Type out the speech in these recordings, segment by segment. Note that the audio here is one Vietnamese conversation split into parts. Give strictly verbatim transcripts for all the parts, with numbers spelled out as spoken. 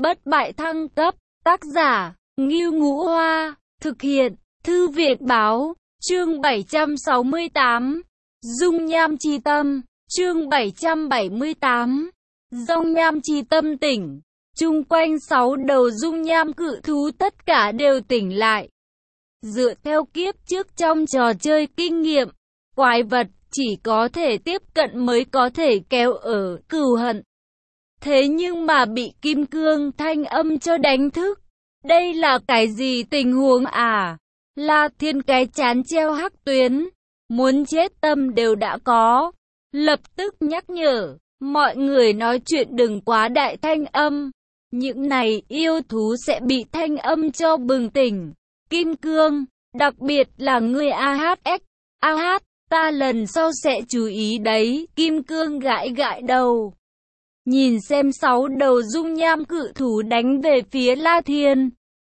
Bất bại thăng cấp, tác giả, Ngưu Ngũ Hoa, thực hiện, Thư viện Báo, chương bảy trăm sáu mươi tám, Dung Nham Chi Tâm, chương bảy trăm bảy mươi tám, Dung Nham Chi Tâm tỉnh, chung quanh sáu đầu dung nham cự thú tất cả đều tỉnh lại. Dựa theo kiếp trước trong trò chơi kinh nghiệm, quái vật chỉ có thể tiếp cận mới có thể kéo ở cừu hận. Thế nhưng mà bị kim cương thanh âm cho đánh thức. Đây là cái gì tình huống à? La Thiên cái chán treo hắc tuyến, muốn chết tâm đều đã có. Lập tức nhắc nhở, mọi người nói chuyện đừng quá đại thanh âm. Những này yêu thú sẽ bị thanh âm cho bừng tỉnh. Kim cương, đặc biệt là người a hát ích. a hát, ta lần sau sẽ chú ý đấy. Kim cương gãi gãi đầu. Nhìn xem sáu đầu dung nham cự thú đánh về phía La Thiên.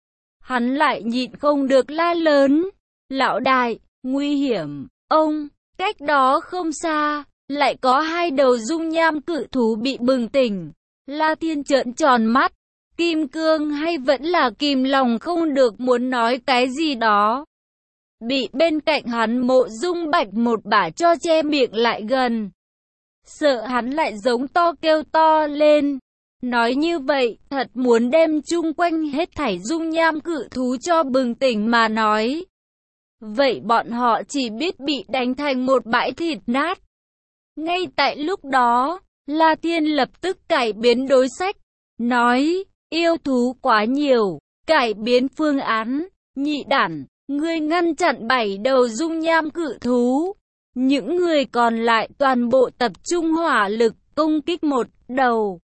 Hắn lại nhịn không được la lớn. Lão đại, nguy hiểm, ông, cách đó không xa, lại có hai đầu dung nham cự thú bị bừng tỉnh. La Thiên trợn tròn mắt, kim cương hay vẫn là kìm lòng không được muốn nói cái gì đó. Bị bên cạnh hắn Mộ Dung Bạch một bả cho che miệng lại gần. Sợ hắn lại giống to kêu to lên. Nói như vậy, thật muốn đem chung quanh hết thảy dung nham cự thú cho bừng tỉnh mà nói. Vậy bọn họ chỉ biết bị đánh thành một bãi thịt nát. Ngay tại lúc đó, La Thiên lập tức cải biến đối sách. Nói, yêu thú quá nhiều, cải biến phương án. Nhị đản, ngươi ngăn chặn bảy đầu dung nham cự thú. Những người còn lại toàn bộ tập trung hỏa lực công kích một đầu.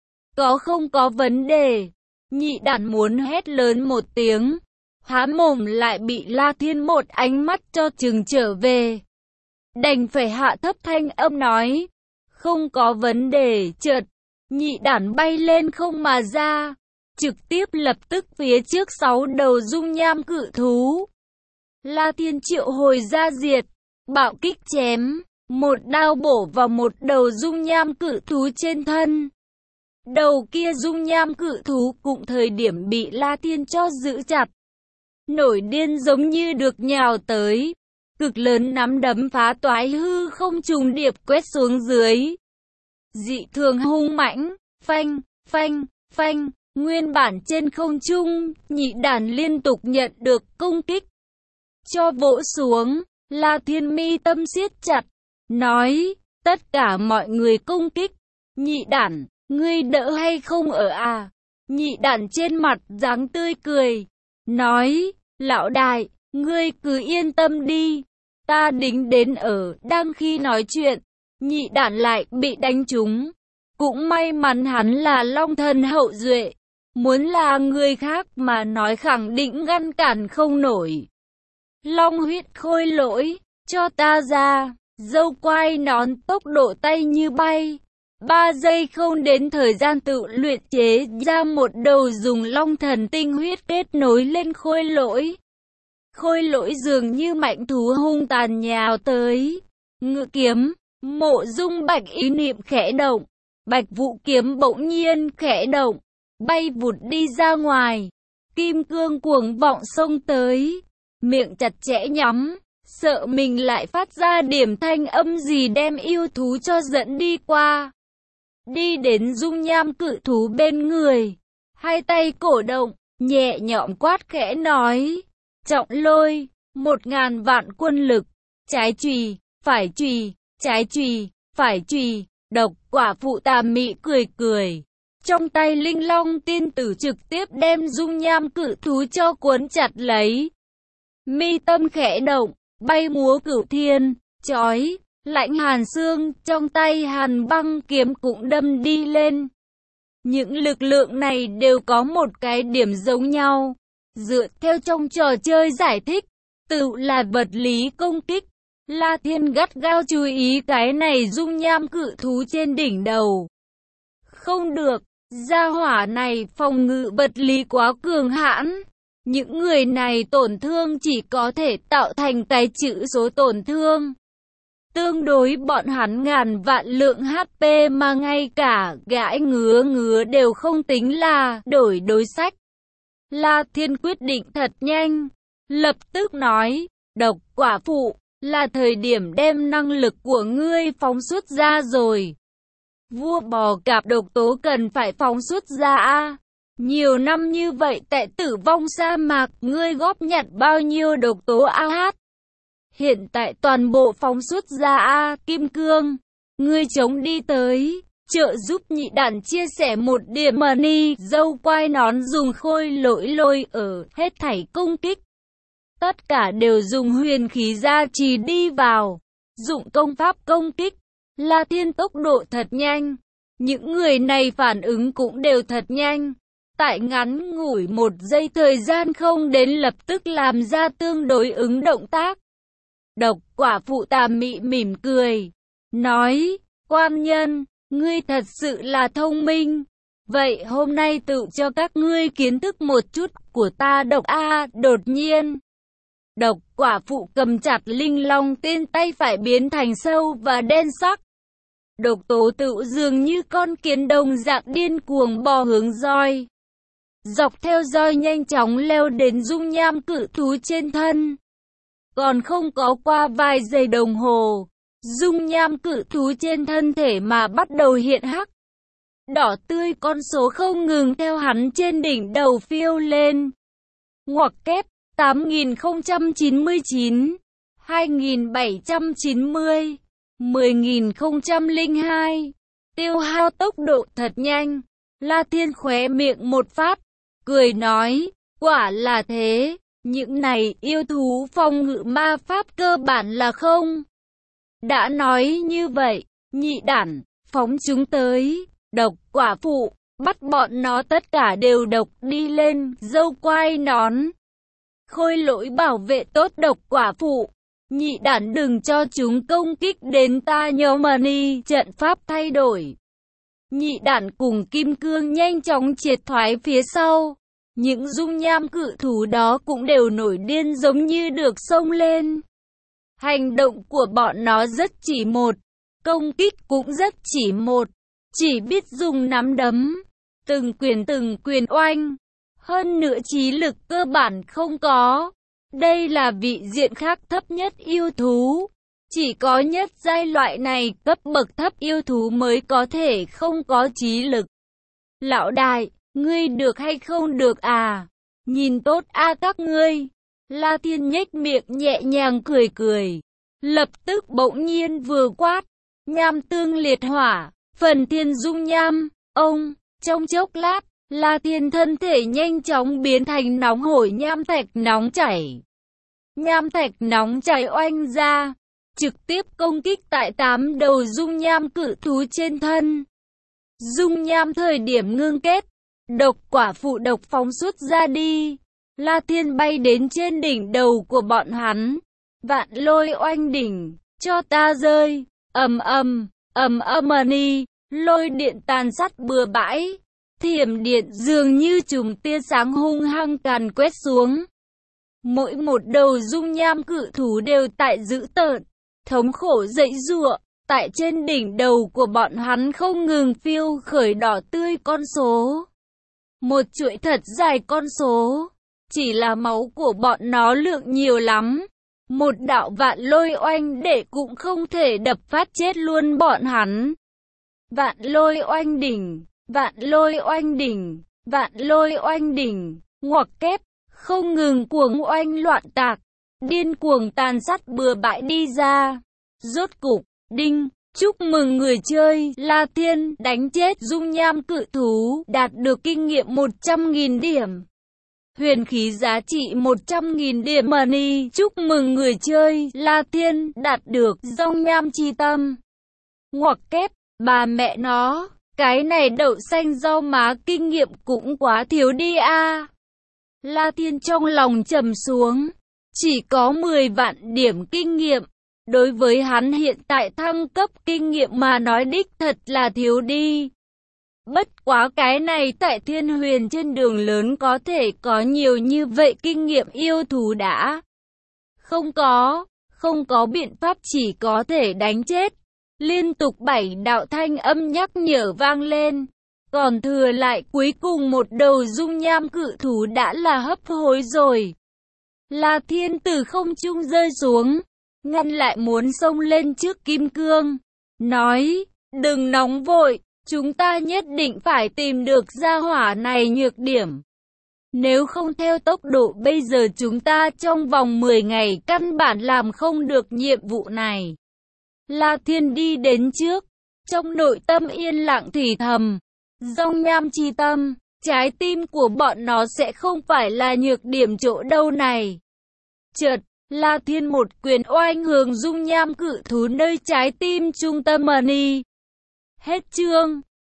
Có không có vấn đề. Nhị đản muốn hét lớn một tiếng. Há mồm lại bị La Thiên một ánh mắt cho chừng trở về. Đành phải hạ thấp thanh âm nói. Không có vấn đề. Chợt, nhị đản bay lên không mà ra. Trực tiếp lập tức phía trước sáu đầu dung nham cự thú. La Thiên triệu hồi ra diệt. Bạo kích chém. Một đao bổ vào một đầu dung nham cự thú trên thân. Đầu kia dung nham cự thú cũng thời điểm bị La Thiên cho giữ chặt. Nổi điên giống như được nhào tới. Cực lớn nắm đấm phá toái hư không trùng điệp quét xuống dưới. Dị thường hung mãnh, phanh, phanh, phanh. Nguyên bản trên không trung, nhị đản liên tục nhận được công kích. Cho vỗ xuống, La Thiên mi tâm siết chặt. Nói, tất cả mọi người công kích. Nhị đản, ngươi đỡ hay không ở à? Nhị đản trên mặt dáng tươi cười. Nói, lão đại, ngươi cứ yên tâm đi. Ta đính đến ở. Đang khi nói chuyện, nhị đản lại bị đánh trúng. Cũng may mắn hắn là long thần hậu duệ. Muốn là người khác mà nói khẳng định ngăn cản không nổi. Long huyết khôi lỗi, cho ta ra. Dâu quai nón tốc độ tay như bay. Ba giây không đến thời gian tự luyện chế ra một đầu dùng long thần tinh huyết kết nối lên khôi lỗi. Khôi lỗi dường như mạnh thú hung tàn nhào tới. Ngự kiếm, Mộ Dung Bạch ý niệm khẽ động. Bạch Vũ kiếm bỗng nhiên khẽ động. Bay vụt đi ra ngoài. Kim cương cuồng vọng xông tới. Miệng chặt chẽ nhắm. Sợ mình lại phát ra điểm thanh âm gì đem yêu thú cho dẫn đi qua. Đi đến dung nham cự thú bên người. Hai tay cổ động. Nhẹ nhõm quát khẽ nói. Trọng lôi. Một ngàn vạn quân lực. Trái chùy, phải chùy, trái chùy, phải chùy. Độc quả phụ tà mị cười cười. Trong tay linh long tiên tử trực tiếp đem dung nham cự thú cho cuốn chặt lấy. Mi tâm khẽ động, bay múa cửu thiên, chói, lạnh hàn xương, trong tay hàn băng kiếm cũng đâm đi lên. Những lực lượng này đều có một cái điểm giống nhau. Dựa theo trong trò chơi giải thích, tự là vật lý công kích. La Thiên gắt gao chú ý cái này dung nham cự thú trên đỉnh đầu. Không được, gia hỏa này phòng ngự vật lý quá cường hãn. Những người này tổn thương chỉ có thể tạo thành cái chữ số tổn thương. Tương đối bọn hắn ngàn vạn lượng hát pê mà ngay cả gãi ngứa ngứa đều không tính là đổi đối sách. La Thiên quyết định thật nhanh, lập tức nói, Độc Quả Phụ, là thời điểm đem năng lực của ngươi phóng xuất ra rồi. Vua bò cạp độc tố cần phải phóng xuất ra a. Nhiều năm như vậy tại Tử Vong sa mạc, ngươi góp nhặt bao nhiêu độc tố a hát? Hiện tại toàn bộ phóng xuất ra a, Kim Cương. Ngươi chống đi tới, trợ giúp Nhị Đản chia sẻ một điểm money, dâu quai nón dùng khôi lỗi lôi ở hết thảy công kích. Tất cả đều dùng huyền khí gia trì đi vào, dụng công pháp công kích. La Thiên tốc độ thật nhanh, những người này phản ứng cũng đều thật nhanh. Tại ngắn ngủi một giây thời gian không đến lập tức làm ra tương đối ứng động tác. Độc Quả Phụ tà mị mỉm cười, nói, quan nhân, ngươi thật sự là thông minh. Vậy hôm nay tự cho các ngươi kiến thức một chút của ta độc a. Đột nhiên, Độc Quả Phụ cầm chặt linh long tên tay phải biến thành sâu và đen sắc. Độc tố tự dường như con kiến đồng dạng điên cuồng bò hướng roi. Dọc theo roi nhanh chóng leo đến dung nham cự thú trên thân. Còn không có qua vài giây đồng hồ, dung nham cự thú trên thân thể mà bắt đầu hiện hắc. Đỏ tươi con số không ngừng theo hắn trên đỉnh đầu phiêu lên. Ngoặc kép tám nghìn không trăm chín mươi chín, hai nghìn bảy trăm chín mươi, mười nghìn không trăm lẻ hai. Tiêu hao tốc độ thật nhanh. La Thiên khóe miệng một phát, cười nói, quả là thế, những này yêu thú phòng ngự ma pháp cơ bản là không. Đã nói như vậy, Nhị Đản, phóng chúng tới. Độc Quả Phụ, bắt bọn nó tất cả đều độc đi lên, dâu quai nón. Khôi lỗi bảo vệ tốt Độc Quả Phụ. Nhị Đản đừng cho chúng công kích đến ta nhớ money, trận pháp thay đổi. Nhị Đản cùng Kim Cương nhanh chóng triệt thoái phía sau. Những dung nham cự thú đó cũng đều nổi điên giống như được xông lên. Hành động của bọn nó rất chỉ một, công kích cũng rất chỉ một, chỉ biết dùng nắm đấm, từng quyền từng quyền oanh. Hơn nữa trí lực cơ bản không có. Đây là vị diện khác thấp nhất yêu thú. Chỉ có nhất giai loại này cấp bậc thấp yêu thú mới có thể không có trí lực. Lão đại, ngươi được hay không được à? Nhìn tốt a các ngươi. La Thiên nhếch miệng nhẹ nhàng cười cười. Lập tức bỗng nhiên vừa quát. Nham tương liệt hỏa, phần thiên dung nham. Ông, trong chốc lát, La Thiên thân thể nhanh chóng biến thành nóng hổi nham thạch nóng chảy. Nham thạch nóng chảy oanh ra, trực tiếp công kích tại tám đầu dung nham cự thú trên thân. Dung nham thời điểm ngưng kết, Độc Quả Phụ độc phóng xuất ra đi. La Thiên bay đến trên đỉnh đầu của bọn hắn. Vạn lôi oanh đỉnh, cho ta rơi, ầm ầm, ầm ầm ni, lôi điện tàn sát bừa bãi. Thiểm điện dường như chùm tia sáng hung hăng càn quét xuống. Mỗi một đầu dung nham cự thú đều tại dữ tợn, thống khổ giãy giụa. Tại trên đỉnh đầu của bọn hắn không ngừng phiêu khởi đỏ tươi con số. Một chuỗi thật dài con số. Chỉ là máu của bọn nó lượng nhiều lắm. Một đạo vạn lôi oanh để cũng không thể đập phát chết luôn bọn hắn. Vạn lôi oanh đỉnh, vạn lôi oanh đỉnh, vạn lôi oanh đỉnh, ngoặc kép, không ngừng cuồng oanh loạn tạc, điên cuồng tàn sát bừa bãi đi ra. Rốt cục, đinh, chúc mừng người chơi, La Thiên đánh chết dung nham cự thú, đạt được kinh nghiệm một trăm nghìn điểm. Huyền khí giá trị một trăm nghìn điểm money, chúc mừng người chơi, La Thiên đạt được dung nham chi tâm. Ngoặc kép, bà mẹ nó, cái này đậu xanh rau má kinh nghiệm cũng quá thiếu đi a. La Thiên trong lòng trầm xuống, chỉ có mười vạn điểm kinh nghiệm. Đối với hắn hiện tại thăng cấp kinh nghiệm mà nói đích thật là thiếu đi. Bất quá cái này tại Thiên Huyền trên đường lớn có thể có nhiều như vậy kinh nghiệm yêu thú đã không có, Không có biện pháp, chỉ có thể đánh chết. Liên tục bảy đạo thanh âm nhắc nhở vang lên. Còn thừa lại cuối cùng một đầu dung nham cự thú đã là hấp hối rồi. La Thiên từ không trung rơi xuống, ngăn lại muốn xông lên trước Kim Cương. Nói, đừng nóng vội, chúng ta nhất định phải tìm được gia hỏa này nhược điểm. Nếu không theo tốc độ bây giờ chúng ta trong vòng mười ngày căn bản làm không được nhiệm vụ này. La Thiên đi đến trước, trong nội tâm yên lặng thì thầm. Dung nham chi tâm, trái tim của bọn nó sẽ không phải là nhược điểm chỗ đâu này. Chợt, La Thiên một quyền oanh hướng dung nham cự thú nơi trái tim trung tâm Mani. Hết chương.